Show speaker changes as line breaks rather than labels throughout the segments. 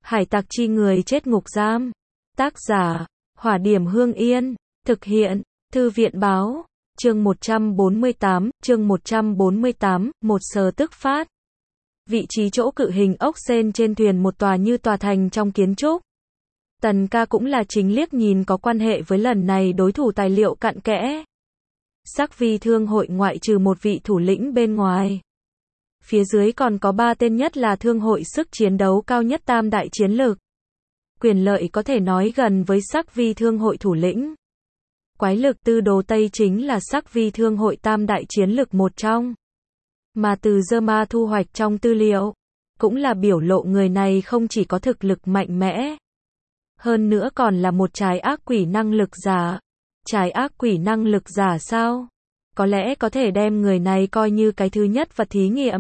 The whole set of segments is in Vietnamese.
Hải tặc chi người chết ngục giam. Tác giả, Hỏa Điểm Hương Yên. Thực hiện, Thư viện báo. Chương 148, một sờ tức phát. Vị trí chỗ cự hình ốc sên trên thuyền một tòa như tòa thành trong kiến trúc. Tần ca cũng là chính liếc nhìn có quan hệ với lần này đối thủ tài liệu cặn kẽ. Sắc Vi Thương hội ngoại trừ một vị thủ lĩnh bên ngoài. Phía dưới còn có 3 tên nhất là thương hội sức chiến đấu cao nhất tam đại chiến lược. Quyền lợi có thể nói gần với Sắc Vi Thương hội thủ lĩnh. Quái lực Tư Đồ Tây chính là Sắc Vi Thương hội tam đại chiến lược một trong. Mà từ Dơ Ma thu hoạch trong tư liệu, cũng là biểu lộ người này không chỉ có thực lực mạnh mẽ, hơn nữa còn là một trái ác quỷ năng lực giả. Trái ác quỷ năng lực giả sao? Có lẽ có thể đem người này coi như cái thứ nhất vật thí nghiệm.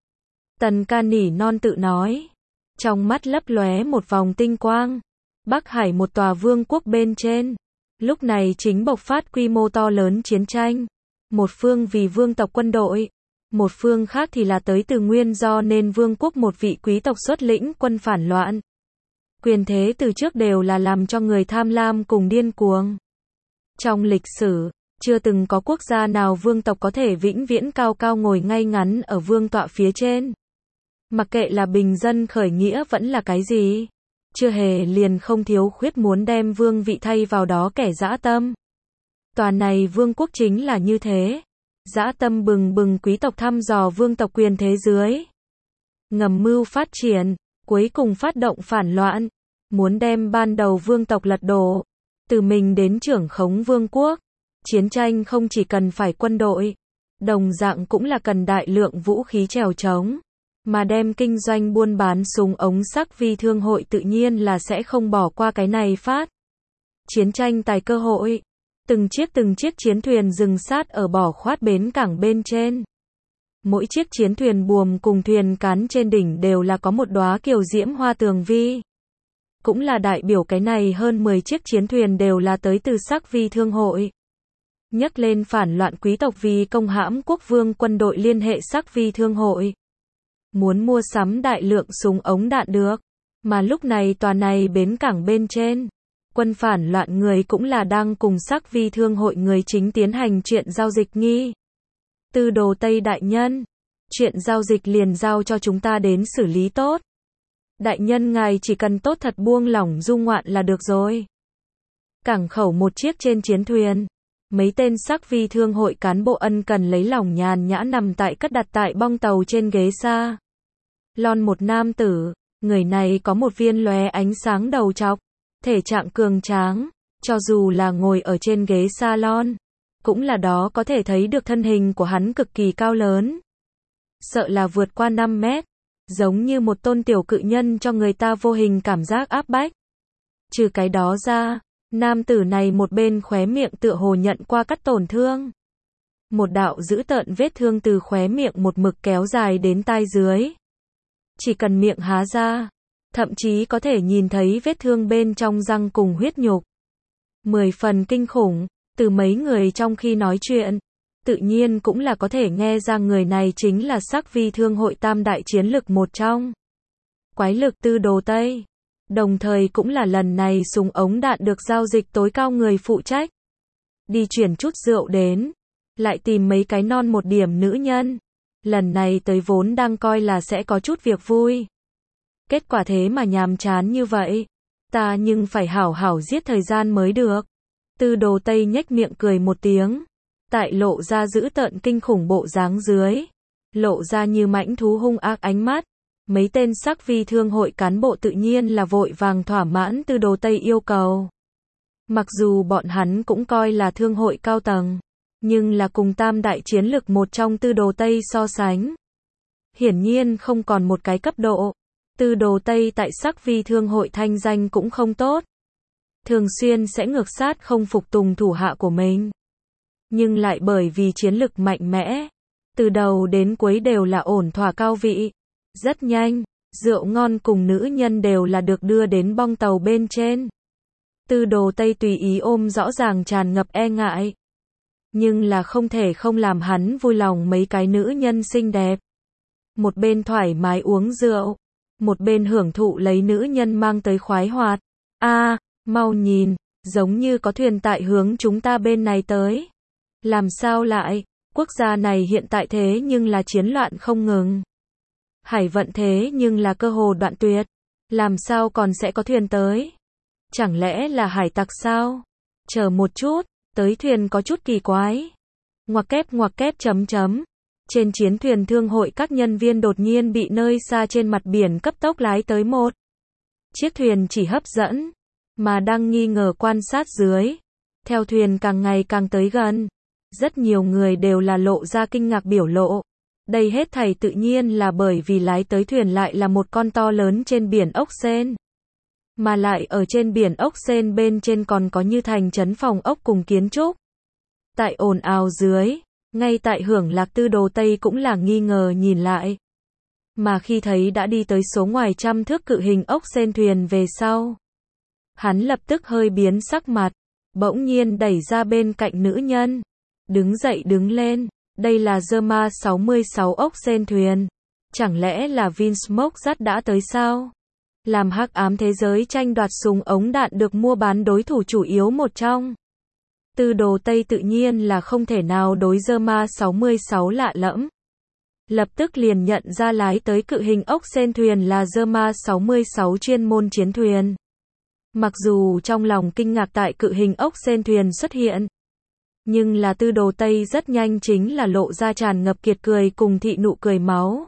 Tần ca nỉ non tự nói. Trong mắt lấp lóe một vòng tinh quang. Bắc Hải một tòa vương quốc bên trên. Lúc này chính bộc phát quy mô to lớn chiến tranh. Một phương vì vương tộc quân đội. Một phương khác thì là tới từ nguyên do nên vương quốc một vị quý tộc xuất lĩnh quân phản loạn. Quyền thế từ trước đều là làm cho người tham lam cùng điên cuồng. Trong lịch sử, chưa từng có quốc gia nào vương tộc có thể vĩnh viễn cao cao ngồi ngay ngắn ở vương tọa phía trên. Mặc kệ là bình dân khởi nghĩa vẫn là cái gì, chưa hề liền không thiếu khuyết muốn đem vương vị thay vào đó kẻ dã tâm. Tòa này vương quốc chính là như thế. Dã tâm bừng bừng quý tộc thăm dò vương tộc quyền thế dưới. Ngầm mưu phát triển, cuối cùng phát động phản loạn, muốn đem ban đầu vương tộc lật đổ. Từ mình đến trưởng khống vương quốc. Chiến tranh không chỉ cần phải quân đội, đồng dạng cũng là cần đại lượng vũ khí chèo chống. Mà đem kinh doanh buôn bán súng ống Sắc Vi Thương hội tự nhiên là sẽ không bỏ qua cái này phát. Chiến tranh tài cơ hội. Từng chiếc chiến thuyền dừng sát ở bỏ khoát bến cảng bên trên. Mỗi chiếc chiến thuyền buồm cùng thuyền cán trên đỉnh đều là có một đóa kiều diễm hoa tường vi. Cũng là đại biểu cái này hơn 10 chiếc chiến thuyền đều là tới từ Sắc Vi Thương hội. Nhắc lên phản loạn quý tộc vì công hãm quốc vương quân đội liên hệ Sắc Vi Thương hội. Muốn mua sắm đại lượng súng ống đạn được. Mà lúc này tòa này bến cảng bên trên. Quân phản loạn người cũng là đang cùng Sắc Vi Thương hội người chính tiến hành chuyện giao dịch nghi. Tư Đồ Tây đại nhân. Chuyện giao dịch liền giao cho chúng ta đến xử lý tốt. Đại nhân ngài chỉ cần tốt thật buông lỏng du ngoạn là được rồi. Cảng khẩu một chiếc trên chiến thuyền. Mấy tên Sắc Vi Thương hội cán bộ ân cần lấy lòng nhàn nhã nằm tại cất đặt tại bong tàu trên ghế xa. Lon một nam tử. Người này có một viên lóe ánh sáng đầu trọc. Thể trạng cường tráng. Cho dù là ngồi ở trên ghế salon. Cũng là đó có thể thấy được thân hình của hắn cực kỳ cao lớn. Sợ là vượt qua 5 mét. Giống như một tôn tiểu cự nhân cho người ta vô hình cảm giác áp bách. Trừ cái đó ra, nam tử này một bên khóe miệng tựa hồ nhận qua cắt tổn thương. Một đạo dữ tợn vết thương từ khóe miệng một mực kéo dài đến tai dưới. Chỉ cần miệng há ra, thậm chí có thể nhìn thấy vết thương bên trong răng cùng huyết nhục. 10 phần kinh khủng, từ mấy người trong khi nói chuyện. Tự nhiên cũng là có thể nghe ra người này chính là Sắc Vi Thương hội tam đại chiến lực một trong. Quái lực Tư Đồ Tây. Đồng thời cũng là lần này súng ống đạn được giao dịch tối cao người phụ trách. Đi chuyển chút rượu đến. Lại tìm mấy cái non một điểm nữ nhân. Lần này tới vốn đang coi là sẽ có chút việc vui. Kết quả thế mà nhàm chán như vậy. Ta nhưng phải hảo hảo giết thời gian mới được. Tư Đồ Tây nhếch miệng cười một tiếng. Tại lộ ra dữ tợn kinh khủng bộ dáng dưới. Lộ ra như mãnh thú hung ác ánh mắt. Mấy tên Sắc Vi Thương hội cán bộ tự nhiên là vội vàng thỏa mãn Tư Đồ Tây yêu cầu. Mặc dù bọn hắn cũng coi là thương hội cao tầng. Nhưng là cùng tam đại chiến lực một trong Tư Đồ Tây so sánh. Hiển nhiên không còn một cái cấp độ. Tư Đồ Tây tại Sắc Vi Thương hội thanh danh cũng không tốt. Thường xuyên sẽ ngược sát không phục tùng thủ hạ của mình. Nhưng lại bởi vì chiến lực mạnh mẽ. Từ đầu đến cuối đều là ổn thỏa cao vị. Rất nhanh, rượu ngon cùng nữ nhân đều là được đưa đến bong tàu bên trên. Tư Đồ Tây tùy ý ôm rõ ràng tràn ngập e ngại. Nhưng là không thể không làm hắn vui lòng mấy cái nữ nhân xinh đẹp. Một bên thoải mái uống rượu. một bên hưởng thụ lấy nữ nhân mang tới khoái hoạt. Mau nhìn, giống như có thuyền tại hướng chúng ta bên này tới. Làm sao lại, quốc gia này hiện tại thế nhưng là chiến loạn không ngừng. Hải vận thế nhưng là cơ hồ đoạn tuyệt. Làm sao còn sẽ có thuyền tới? Chẳng lẽ là hải tặc sao? Chờ một chút, tới thuyền có chút kỳ quái. Ngoặc kép chấm chấm. Trên chiến thuyền thương hội các nhân viên đột nhiên bị nơi xa trên mặt biển cấp tốc lái tới một chiếc thuyền chỉ hấp dẫn, mà đang nghi ngờ quan sát dưới. Theo thuyền càng ngày càng tới gần, rất nhiều người đều là lộ ra kinh ngạc biểu lộ. Đây hết thảy tự nhiên là bởi vì lái tới thuyền lại là một con to lớn trên biển ốc sên. Mà lại ở trên biển ốc sên bên trên còn có như thành trấn phòng ốc cùng kiến trúc. Tại ồn ào dưới, ngay tại Hưởng Lạc Tư Đồ Tây cũng là nghi ngờ nhìn lại. Mà khi thấy đã đi tới số ngoài trăm thước cự hình ốc sên thuyền về sau, hắn lập tức hơi biến sắc mặt, bỗng nhiên đẩy ra bên cạnh nữ nhân. Đứng dậy đứng lên, đây là Zerma 66 ốc sên thuyền. Chẳng lẽ là Vinsmoke dắt đã tới sao? Làm hắc ám thế giới tranh đoạt súng ống đạn được mua bán đối thủ chủ yếu một trong. Tư Đồ Tây tự nhiên là không thể nào đối Zerma 66 lạ lẫm. Lập tức liền nhận ra lái tới cự hình ốc sên thuyền là Zerma 66 chuyên môn chiến thuyền. Mặc dù trong lòng kinh ngạc tại cự hình ốc sên thuyền xuất hiện, nhưng là Tư Đồ Tây rất nhanh chính là lộ ra tràn ngập kiệt cười cùng thị nụ cười máu.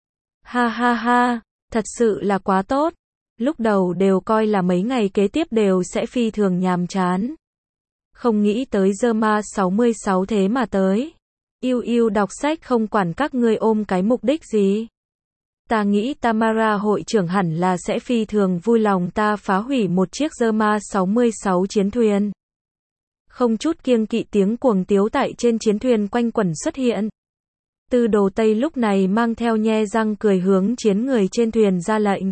Ha ha ha, thật sự là quá tốt. Lúc đầu đều coi là mấy ngày kế tiếp đều sẽ phi thường nhàm chán. Không nghĩ tới Zerma 66 thế mà tới. Yêu đọc sách không quản các ngươi ôm cái mục đích gì. Ta nghĩ Tamara hội trưởng hẳn là sẽ phi thường vui lòng ta phá hủy một chiếc Zerma 66 chiến thuyền. Không chút kiêng kỵ tiếng cuồng tiếu tại trên chiến thuyền quanh quẩn xuất hiện. Tư Đồ Tây lúc này mang theo nhe răng cười hướng chiến người trên thuyền ra lệnh.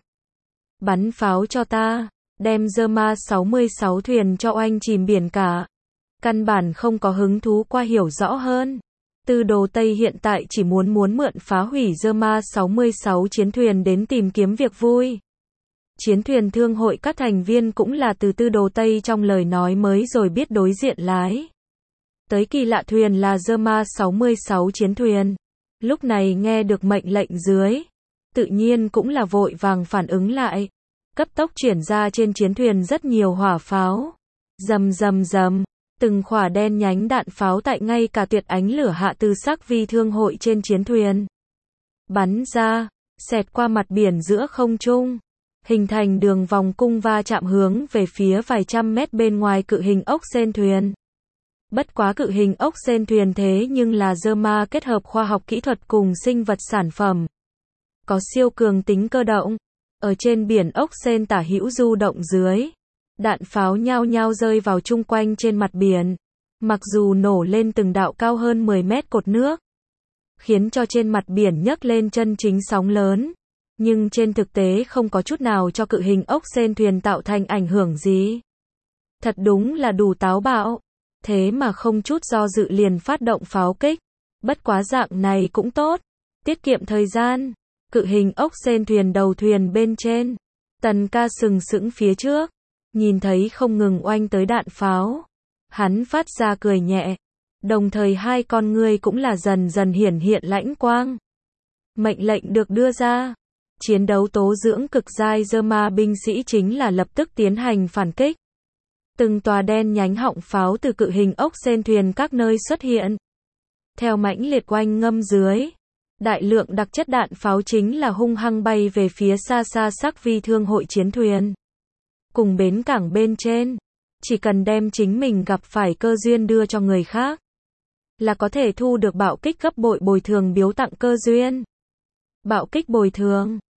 Bắn pháo cho ta, đem Zerma 66 thuyền cho oanh chìm biển cả. Căn bản không có hứng thú qua hiểu rõ hơn. Tư Đồ Tây hiện tại chỉ muốn mượn phá hủy Zerma 66 chiến thuyền đến tìm kiếm việc vui. Chiến thuyền thương hội các thành viên cũng là từ Tư Đồ Tây trong lời nói mới rồi biết đối diện lái tới kỳ lạ thuyền là Zerma 66 chiến thuyền. Lúc này nghe được mệnh lệnh dưới, tự nhiên cũng là vội vàng phản ứng lại, cấp tốc chuyển ra trên chiến thuyền rất nhiều hỏa pháo. Rầm rầm rầm, từng khỏa đen nhánh đạn pháo tại ngay cả tuyệt ánh lửa hạ từ sắc vi thương hội trên chiến thuyền bắn ra, xẹt qua mặt biển giữa không trung, hình thành đường vòng cung va chạm hướng về phía vài trăm mét bên ngoài cự hình ốc sên thuyền. Bất quá cự hình ốc sên thuyền thế nhưng là Zerma kết hợp khoa học kỹ thuật cùng sinh vật sản phẩm. Có siêu cường tính cơ động. Ở trên biển ốc sên tả hữu du động dưới, đạn pháo nhao nhao rơi vào chung quanh trên mặt biển. Mặc dù nổ lên từng đạo cao hơn 10 mét cột nước, khiến cho trên mặt biển nhấc lên chân chính sóng lớn. Nhưng trên thực tế không có chút nào cho cự hình ốc sên thuyền tạo thành ảnh hưởng gì. Thật đúng là đủ táo bạo. Thế mà không chút do dự liền phát động pháo kích. Bất quá dạng này cũng tốt, tiết kiệm thời gian. Cự hình ốc sên thuyền đầu thuyền bên trên, Tần Ca sừng sững phía trước, nhìn thấy không ngừng oanh tới đạn pháo. Hắn phát ra cười nhẹ, đồng thời hai con ngươi cũng là dần dần hiển hiện lãnh quang. Mệnh lệnh được đưa ra. Chiến đấu tố dưỡng cực giai Zerma binh sĩ chính là lập tức tiến hành phản kích. Từng tòa đen nhánh họng pháo từ cự hình ốc sên thuyền các nơi xuất hiện. Theo mãnh liệt oanh ngâm dưới, đại lượng đặc chất đạn pháo chính là hung hăng bay về phía xa xa sắc vi thương hội chiến thuyền. Cùng bến cảng bên trên, chỉ cần đem chính mình gặp phải cơ duyên đưa cho người khác, là có thể thu được bạo kích gấp bội bồi thường biếu tặng cơ duyên. Bạo kích bồi thường,